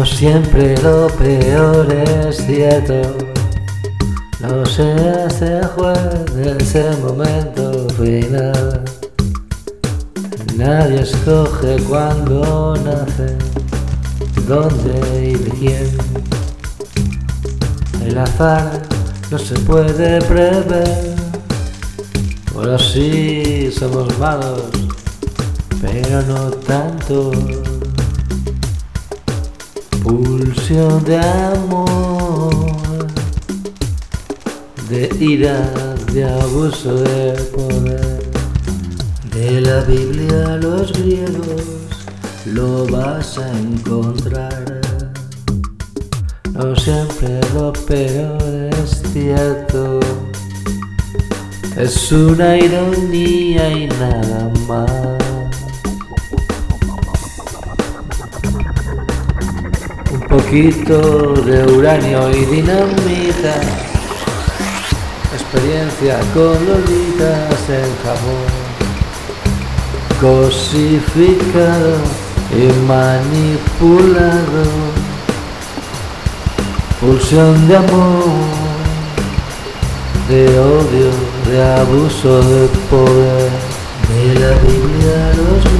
No siempre lo peor es cierto, no seas el juez de ese momento final. Nadie escoge cuándo nace, dónde y de quién. El azar no se puede prever. Bueno, sí, somos malos, pero no tanto. Pulsión de amor, de ira, de abuso de poder. De la Biblia a los griegos lo vas a encontrar. No siempre lo peor es cierto, es una ironía y nada más. Un poquito de uranio y dinamita, experiencia con lolitas en Japón, cosificado y manipulado. Pulsión de amor, de odio, de abuso de poder. De la Biblia a los